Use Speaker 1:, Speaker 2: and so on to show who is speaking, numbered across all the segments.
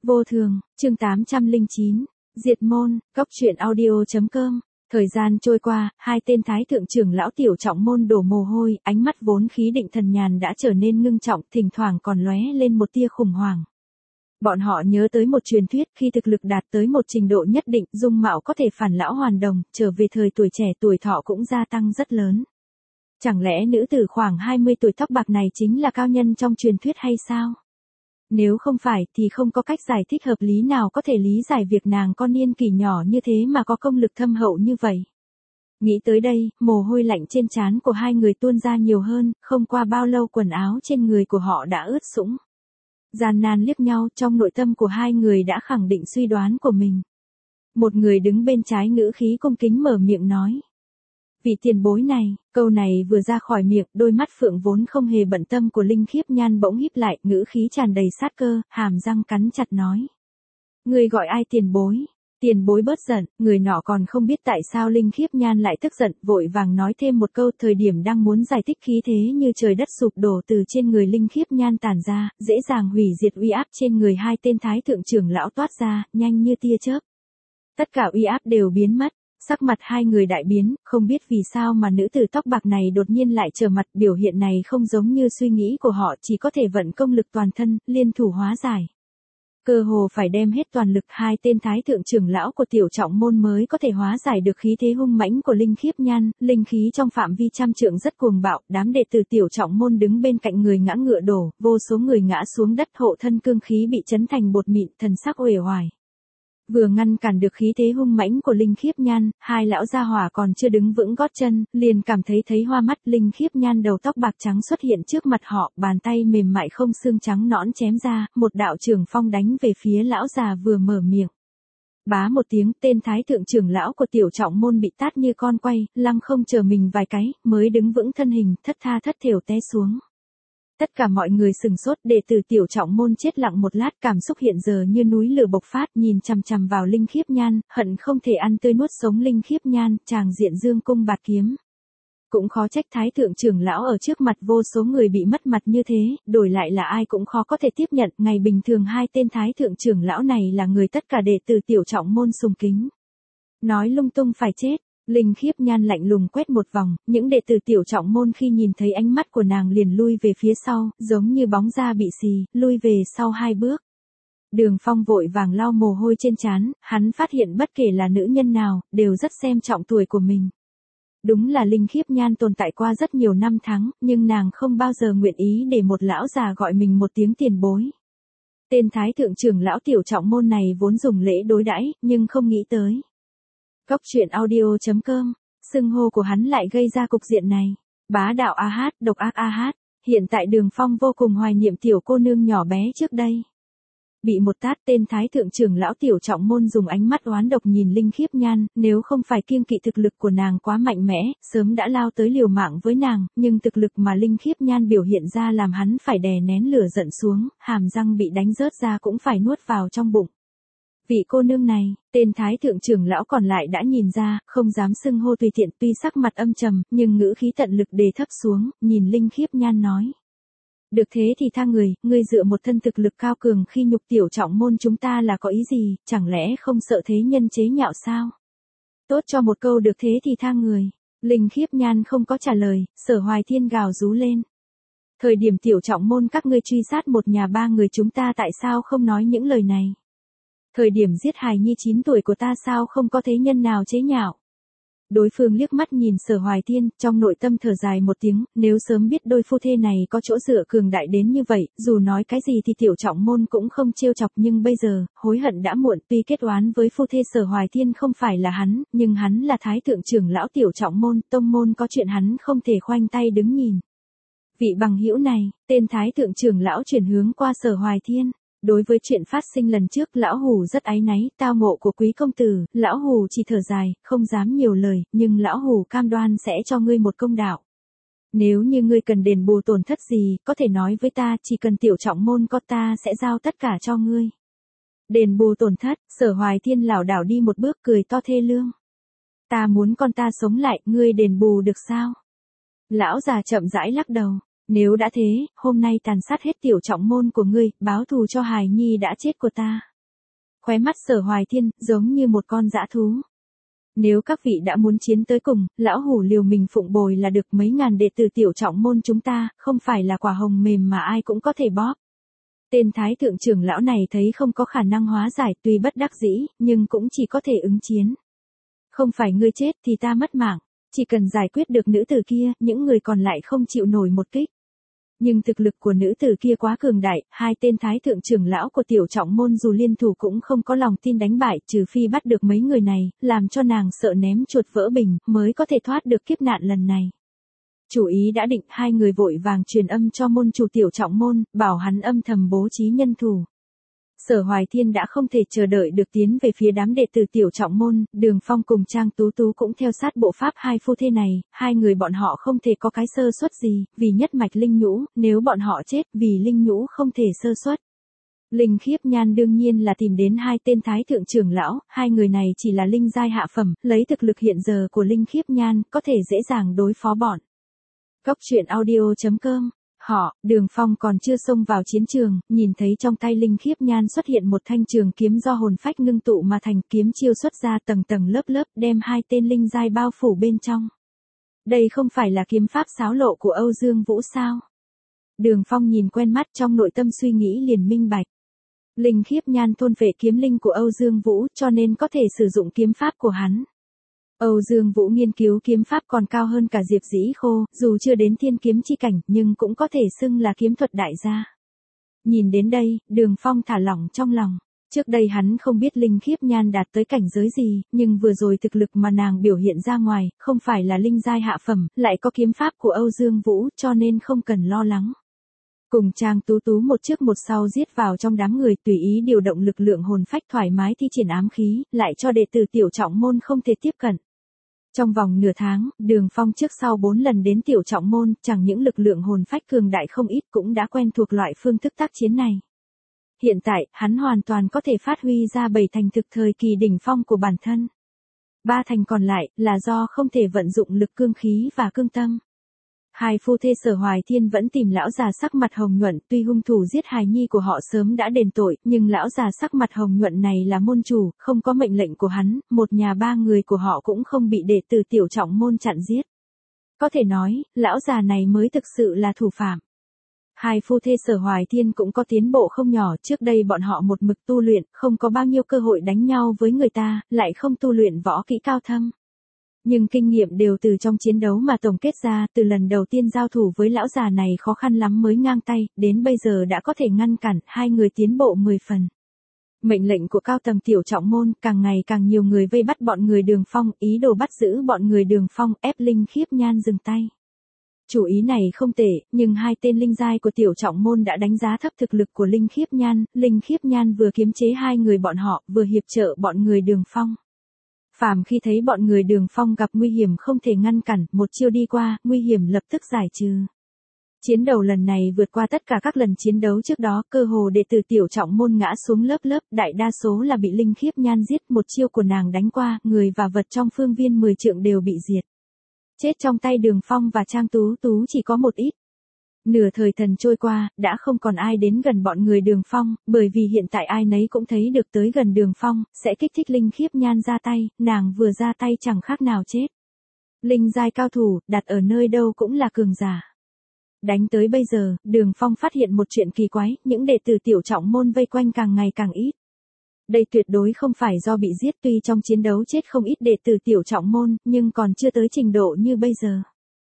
Speaker 1: Vô thường, chương 809, diệt môn, cóc truyện audio.com. Thời gian trôi qua, hai tên thái thượng trưởng lão tiểu trọng môn đổ mồ hôi, ánh mắt vốn khí định thần nhàn đã trở nên ngưng trọng, thỉnh thoảng còn lóe lên một tia khủng hoảng. Bọn họ nhớ tới một truyền thuyết, khi thực lực đạt tới một trình độ nhất định, dung mạo có thể phản lão hoàn đồng, trở về thời tuổi trẻ tuổi thọ cũng gia tăng rất lớn. Chẳng lẽ nữ tử khoảng 20 tuổi tóc bạc này chính là cao nhân trong truyền thuyết hay sao? Nếu không phải thì không có cách giải thích hợp lý nào có thể lý giải việc nàng con niên kỷ nhỏ như thế mà có công lực thâm hậu như vậy. Nghĩ tới đây, mồ hôi lạnh trên trán của hai người tuôn ra nhiều hơn, không qua bao lâu quần áo trên người của họ đã ướt sũng. Gian nan liếc nhau, trong nội tâm của hai người đã khẳng định suy đoán của mình. Một người đứng bên trái ngữ khí cung kính mở miệng nói. Vị tiền bối này, câu này vừa ra khỏi miệng, đôi mắt phượng vốn không hề bận tâm của Linh Khiếp Nhan bỗng híp lại, ngữ khí tràn đầy sát cơ, hàm răng cắn chặt nói. Người gọi ai tiền bối? Tiền bối bớt giận, người nọ còn không biết tại sao Linh Khiếp Nhan lại tức giận, vội vàng nói thêm một câu, thời điểm đang muốn giải thích khí thế như trời đất sụp đổ từ trên người Linh Khiếp Nhan tản ra, dễ dàng hủy diệt uy áp trên người hai tên thái thượng trưởng lão toát ra, nhanh như tia chớp. Tất cả uy áp đều biến mất. Sắc mặt hai người đại biến, không biết vì sao mà nữ tử tóc bạc này đột nhiên lại trở mặt, biểu hiện này không giống như suy nghĩ của họ, chỉ có thể vận công lực toàn thân, liên thủ hóa giải. Cơ hồ phải đem hết toàn lực, hai tên thái thượng trưởng lão của tiểu trọng môn mới có thể hóa giải được khí thế hung mãnh của Linh Khiếp Nhan, linh khí trong phạm vi trăm trượng rất cuồng bạo, đám đệ tử tiểu trọng môn đứng bên cạnh người ngã ngựa đổ, vô số người ngã xuống đất, hộ thân cương khí bị chấn thành bột mịn, thần sắc uể oải. Vừa ngăn cản được khí thế hung mãnh của Linh Khiếp Nhan, hai lão gia hỏa còn chưa đứng vững gót chân, liền cảm thấy hoa mắt. Linh Khiếp Nhan đầu tóc bạc trắng xuất hiện trước mặt họ, bàn tay mềm mại không xương trắng nõn chém ra, một đạo trường phong đánh về phía lão già vừa mở miệng. Bá một tiếng, tên thái thượng trưởng lão của tiểu trọng môn bị tát như con quay, lăng không chờ mình vài cái, mới đứng vững thân hình, thất tha thất thểu té xuống. Tất cả mọi người sừng sốt, đệ tử tiểu trọng môn chết lặng một lát, cảm xúc hiện giờ như núi lửa bộc phát, nhìn chằm chằm vào Linh Khiếp Nhan, hận không thể ăn tươi nuốt sống Linh Khiếp Nhan, tràng diện dương cung bạt kiếm. Cũng khó trách thái thượng trưởng lão ở trước mặt vô số người bị mất mặt như thế, đổi lại là ai cũng khó có thể tiếp nhận, ngày bình thường hai tên thái thượng trưởng lão này là người tất cả đệ tử tiểu trọng môn sùng kính. Nói lung tung phải chết. Linh Khiếp Nhan lạnh lùng quét một vòng, những đệ tử tiểu trọng môn khi nhìn thấy ánh mắt của nàng liền lui về phía sau, giống như bóng da bị xì, lui về sau hai bước. Đường Phong vội vàng lau mồ hôi trên trán, hắn phát hiện bất kể là nữ nhân nào, đều rất xem trọng tuổi của mình. Đúng là Linh Khiếp Nhan tồn tại qua rất nhiều năm tháng, nhưng nàng không bao giờ nguyện ý để một lão già gọi mình một tiếng tiền bối. Tên thái thượng trưởng lão tiểu trọng môn này vốn dùng lễ đối đãi, nhưng không nghĩ tới. Cóc truyện audio.com, xưng hô của hắn lại gây ra cục diện này. Bá đạo a hát, độc ác a hát, hiện tại Đường Phong vô cùng hoài niệm tiểu cô nương nhỏ bé trước đây. Bị một tát, tên thái thượng trưởng lão tiểu trọng môn dùng ánh mắt oán độc nhìn Linh Khiếp Nhan, nếu không phải kiêng kỵ thực lực của nàng quá mạnh mẽ, sớm đã lao tới liều mạng với nàng, nhưng thực lực mà Linh Khiếp Nhan biểu hiện ra làm hắn phải đè nén lửa giận xuống, hàm răng bị đánh rớt ra cũng phải nuốt vào trong bụng. Vị cô nương này, tên thái thượng trưởng lão còn lại đã nhìn ra, không dám xưng hô tùy tiện, tuy sắc mặt âm trầm, nhưng ngữ khí tận lực đề thấp xuống, nhìn Linh Khiếp Nhan nói. Được thế thì tha người, ngươi dựa một thân thực lực cao cường khi nhục tiểu trọng môn chúng ta là có ý gì, chẳng lẽ không sợ thế nhân chế nhạo sao? Tốt cho một câu được thế thì tha người. Linh Khiếp Nhan không có trả lời, Sở Hoài Thiên gào rú lên. Thời điểm tiểu trọng môn các ngươi truy sát một nhà ba người chúng ta tại sao không nói những lời này? Thời điểm giết hài nhi 9 tuổi của ta sao không có thế nhân nào chế nhạo. Đối phương liếc mắt nhìn Sở Hoài Thiên, trong nội tâm thở dài một tiếng, nếu sớm biết đôi phu thê này có chỗ dựa cường đại đến như vậy, dù nói cái gì thì tiểu trọng môn cũng không trêu chọc, nhưng bây giờ, hối hận đã muộn. Tuy kết oán với phu thê Sở Hoài Thiên không phải là hắn, nhưng hắn là thái thượng trưởng lão tiểu trọng môn, tông môn có chuyện hắn không thể khoanh tay đứng nhìn. Vị bằng hữu này, tên thái thượng trưởng lão chuyển hướng qua Sở Hoài Thiên. Đối với chuyện phát sinh lần trước, lão Hù rất áy náy, tao ngộ của quý công tử, lão Hù chỉ thở dài, không dám nhiều lời, nhưng lão Hù cam đoan sẽ cho ngươi một công đạo. Nếu như ngươi cần đền bù tổn thất gì, có thể nói với ta, chỉ cần tiểu trọng môn có ta sẽ giao tất cả cho ngươi. Đền bù tổn thất, Sở Hoài Thiên lảo đảo đi một bước cười to thê lương. Ta muốn con ta sống lại, ngươi đền bù được sao? Lão già chậm rãi lắc đầu. Nếu đã thế, hôm nay tàn sát hết tiểu trọng môn của ngươi, báo thù cho hài nhi đã chết của ta. khóe mắt Sở Hoài Thiên, giống như một con dã thú. Nếu các vị đã muốn chiến tới cùng, lão hủ liều mình phụng bồi là được, mấy ngàn đệ tử tiểu trọng môn chúng ta, không phải là quả hồng mềm mà ai cũng có thể bóp. Tên thái thượng trưởng lão này thấy không có khả năng hóa giải, tuy bất đắc dĩ, nhưng cũng chỉ có thể ứng chiến. Không phải ngươi chết thì ta mất mạng, chỉ cần giải quyết được nữ tử kia, những người còn lại không chịu nổi một kích. Nhưng thực lực của nữ tử kia quá cường đại, hai tên thái thượng trưởng lão của tiểu trọng môn dù liên thủ cũng không có lòng tin đánh bại, trừ phi bắt được mấy người này, làm cho nàng sợ ném chuột vỡ bình, mới có thể thoát được kiếp nạn lần này. Chủ ý đã định, hai người vội vàng truyền âm cho môn chủ tiểu trọng môn, bảo hắn âm thầm bố trí nhân thủ. Sở Hoài Thiên đã không thể chờ đợi được tiến về phía đám đệ tử tiểu trọng môn, Đường Phong cùng Trang Tú Tú cũng theo sát bộ pháp hai phu thê này, hai người bọn họ không thể có cái sơ suất gì, vì nhất mạch linh nhũ, nếu bọn họ chết vì linh nhũ không thể sơ suất. Linh Khiếp Nhan đương nhiên là tìm đến hai tên thái thượng trưởng lão, hai người này chỉ là linh giai hạ phẩm, lấy thực lực hiện giờ của Linh Khiếp Nhan, có thể dễ dàng đối phó bọn. Cốc truyện audio.com. Đường Phong còn chưa xông vào chiến trường, nhìn thấy trong tay Linh Khiếp Nhan xuất hiện một thanh trường kiếm do hồn phách ngưng tụ mà thành, kiếm chiêu xuất ra tầng tầng lớp lớp, đem hai tên linh giai bao phủ bên trong. Đây không phải là kiếm pháp xáo lộ của Âu Dương Vũ sao? Đường Phong nhìn quen mắt, trong nội tâm suy nghĩ liền minh bạch. Linh Khiếp Nhan thôn phệ kiếm linh của Âu Dương Vũ, cho nên có thể sử dụng kiếm pháp của hắn. Âu Dương Vũ nghiên cứu kiếm pháp còn cao hơn cả Diệp Dĩ Khô, dù chưa đến thiên kiếm chi cảnh, nhưng cũng có thể xưng là kiếm thuật đại gia. Nhìn đến đây, Đường Phong thả lỏng trong lòng. Trước đây hắn không biết Linh Khiếp Nhan đạt tới cảnh giới gì, nhưng vừa rồi thực lực mà nàng biểu hiện ra ngoài, không phải là linh giai hạ phẩm, lại có kiếm pháp của Âu Dương Vũ, cho nên không cần lo lắng. Cùng Trang Tú Tú một trước một sau giết vào trong đám người, tùy ý điều động lực lượng hồn phách thoải mái thi triển ám khí, lại cho đệ tử tiểu trọng môn không thể tiếp cận. Trong vòng nửa tháng, Đường Phong trước sau 4 lần đến tiểu trọng môn, chẳng những lực lượng hồn phách cường đại không ít cũng đã quen thuộc loại phương thức tác chiến này. Hiện tại, hắn hoàn toàn có thể phát huy ra 7 thành thực thời kỳ đỉnh phong của bản thân. 3 thành còn lại là do không thể vận dụng lực cương khí và cương tâm. Hai phu thê Sở Hoài Thiên vẫn tìm lão già sắc mặt hồng nhuận, tuy hung thủ giết hài nhi của họ sớm đã đền tội, nhưng lão già sắc mặt hồng nhuận này là môn chủ, không có mệnh lệnh của hắn, một nhà 3 người của họ cũng không bị đệ tử tiểu trọng môn chặn giết. Có thể nói, lão già này mới thực sự là thủ phạm. Hai phu thê Sở Hoài Thiên cũng có tiến bộ không nhỏ, trước đây bọn họ một mực tu luyện, không có bao nhiêu cơ hội đánh nhau với người ta, lại không tu luyện võ kỹ cao thâm. Nhưng kinh nghiệm đều từ trong chiến đấu mà tổng kết ra, từ lần đầu tiên giao thủ với lão già này khó khăn lắm mới ngang tay, đến bây giờ đã có thể ngăn cản, hai người tiến bộ 10 phần. Mệnh lệnh của cao tầng tiểu trọng môn, càng ngày càng nhiều người vây bắt bọn người Đường Phong, ý đồ bắt giữ bọn người Đường Phong, ép Linh Khiếp Nhan dừng tay. Chủ ý này không tệ, nhưng hai tên linh giai của tiểu trọng môn đã đánh giá thấp thực lực của Linh Khiếp Nhan vừa kiềm chế hai người bọn họ, vừa hiệp trợ bọn người Đường Phong. Phàm khi thấy bọn người Đường Phong gặp nguy hiểm không thể ngăn cản, một chiêu đi qua, nguy hiểm lập tức giải trừ. Chiến đấu lần này vượt qua tất cả các lần chiến đấu trước đó, cơ hồ đệ tử tiểu trọng môn ngã xuống lớp lớp, đại đa số là bị Linh Khiếp Nhan giết, một chiêu của nàng đánh qua, người và vật trong phương viên 10 trượng đều bị diệt. Chết trong tay Đường Phong và Trang Tú Tú chỉ có một ít. Nửa thời thần trôi qua, đã không còn ai đến gần bọn người Đường Phong, bởi vì hiện tại ai nấy cũng thấy được tới gần Đường Phong, sẽ kích thích Linh Khiếp Nhan ra tay, nàng vừa ra tay chẳng khác nào chết. Linh giai cao thủ, đặt ở nơi đâu cũng là cường giả. Đánh tới bây giờ, Đường Phong phát hiện một chuyện kỳ quái, những đệ tử tiểu trọng môn vây quanh càng ngày càng ít. Đây tuyệt đối không phải do bị giết, tuy trong chiến đấu chết không ít đệ tử tiểu trọng môn, nhưng còn chưa tới trình độ như bây giờ.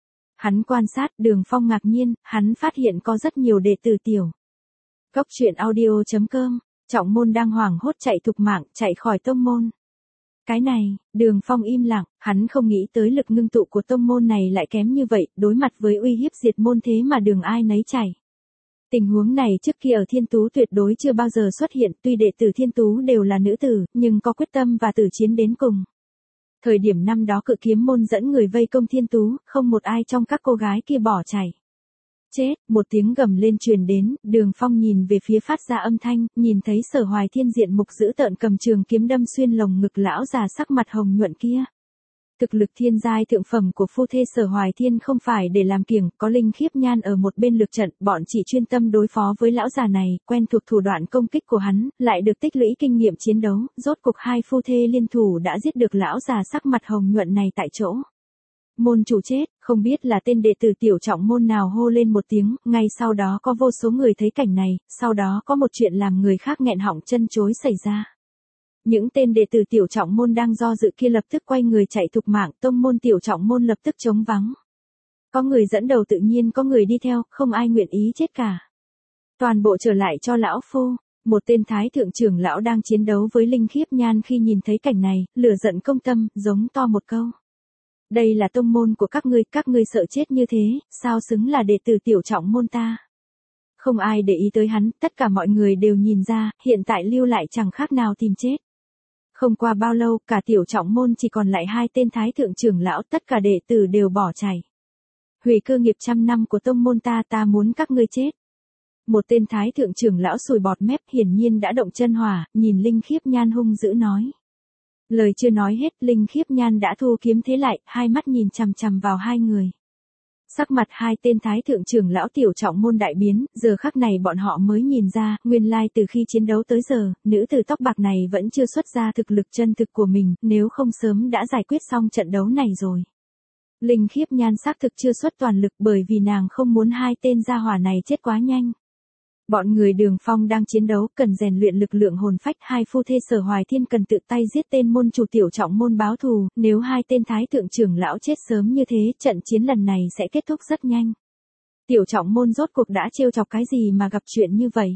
Speaker 1: Hắn quan sát, Đường Phong ngạc nhiên, hắn phát hiện có rất nhiều đệ tử tiểu. Cốc truyện audio.com, trọng môn đang hoảng hốt chạy thục mạng, chạy khỏi tông môn. Cái này, Đường Phong im lặng, hắn không nghĩ tới lực ngưng tụ của tông môn này lại kém như vậy, đối mặt với uy hiếp diệt môn thế mà đường ai nấy chạy. Tình huống này trước kia ở Thiên Tú tuyệt đối chưa bao giờ xuất hiện, tuy đệ tử Thiên Tú đều là nữ tử, nhưng có quyết tâm và tử chiến đến cùng. Thời điểm năm đó Cự Kiếm môn dẫn người vây công Thiên Tú, không một ai trong các cô gái kia bỏ chạy. Chết, một tiếng gầm lên truyền đến, Đường Phong nhìn về phía phát ra âm thanh, nhìn thấy Sở Hoài Thiên diện mục dữ tợn cầm trường kiếm đâm xuyên lồng ngực lão già sắc mặt hồng nhuận kia. Thực lực thiên giai thượng phẩm của phu thê Sở Hoài Thiên không phải để làm kiểng, có Linh Khiếp Nhan ở một bên lược trận, bọn chỉ chuyên tâm đối phó với lão già này, quen thuộc thủ đoạn công kích của hắn, lại được tích lũy kinh nghiệm chiến đấu, rốt cục hai phu thê liên thủ đã giết được lão già sắc mặt hồng nhuận này tại chỗ. Môn chủ chết, không biết là tên đệ tử tiểu trọng môn nào hô lên một tiếng, ngay sau đó có vô số người thấy cảnh này, sau đó có một chuyện làm người khác nghẹn họng chân chối xảy ra. Những tên đệ tử tiểu trọng môn đang do dự kia lập tức quay người chạy thục mạng, tông môn tiểu trọng môn lập tức trống vắng. Có người dẫn đầu tự nhiên có người đi theo, không ai nguyện ý chết cả. Toàn bộ trở lại cho lão phu. Một tên thái thượng trưởng lão đang chiến đấu với Linh Khiếp Nhan khi nhìn thấy cảnh này, lửa giận công tâm, giống to một câu. Đây là tông môn của các ngươi sợ chết như thế, sao xứng là đệ tử tiểu trọng môn ta. Không ai để ý tới hắn, tất cả mọi người đều nhìn ra, hiện tại lưu lại chẳng khác nào tìm chết. Không qua bao lâu, cả tiểu trọng môn chỉ còn lại hai tên thái thượng trưởng lão, tất cả đệ tử đều bỏ chạy. Hủy cơ nghiệp trăm năm của tông môn ta muốn các ngươi chết. Một tên thái thượng trưởng lão sùi bọt mép hiển nhiên đã động chân hỏa, nhìn Linh Khiếp Nhan hung dữ nói. Lời chưa nói hết, Linh Khiếp Nhan đã thu kiếm thế lại, hai mắt nhìn chằm chằm vào hai người. Sắc mặt hai tên thái thượng trưởng lão tiểu trọng môn đại biến, giờ khắc này bọn họ mới nhìn ra, nguyên lai từ khi chiến đấu tới giờ, nữ tử tóc bạc này vẫn chưa xuất ra thực lực chân thực của mình, nếu không sớm đã giải quyết xong trận đấu này rồi. Linh Khiếp Nhan xác thực chưa xuất toàn lực bởi vì nàng không muốn hai tên gia hỏa này chết quá nhanh. Bọn người Đường Phong đang chiến đấu, cần rèn luyện lực lượng hồn phách, hai phu thê Sở Hoài Thiên cần tự tay giết tên môn chủ tiểu trọng môn báo thù, nếu hai tên thái thượng trưởng lão chết sớm như thế, trận chiến lần này sẽ kết thúc rất nhanh. Tiểu trọng môn rốt cuộc đã trêu chọc cái gì mà gặp chuyện như vậy?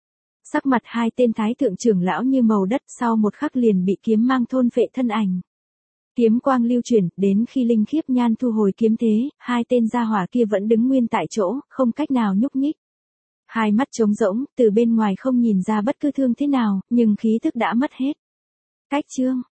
Speaker 1: Sắc mặt hai tên thái thượng trưởng lão như màu đất, sau một khắc liền bị kiếm mang thôn phệ thân ảnh. Kiếm quang lưu chuyển, đến khi Linh Khiếp Nhan thu hồi kiếm thế, hai tên gia hỏa kia vẫn đứng nguyên tại chỗ, không cách nào nhúc nhích. Hai mắt trống rỗng, từ bên ngoài không nhìn ra bất cứ thương thế nào, nhưng khí thức đã mất hết. Cách chương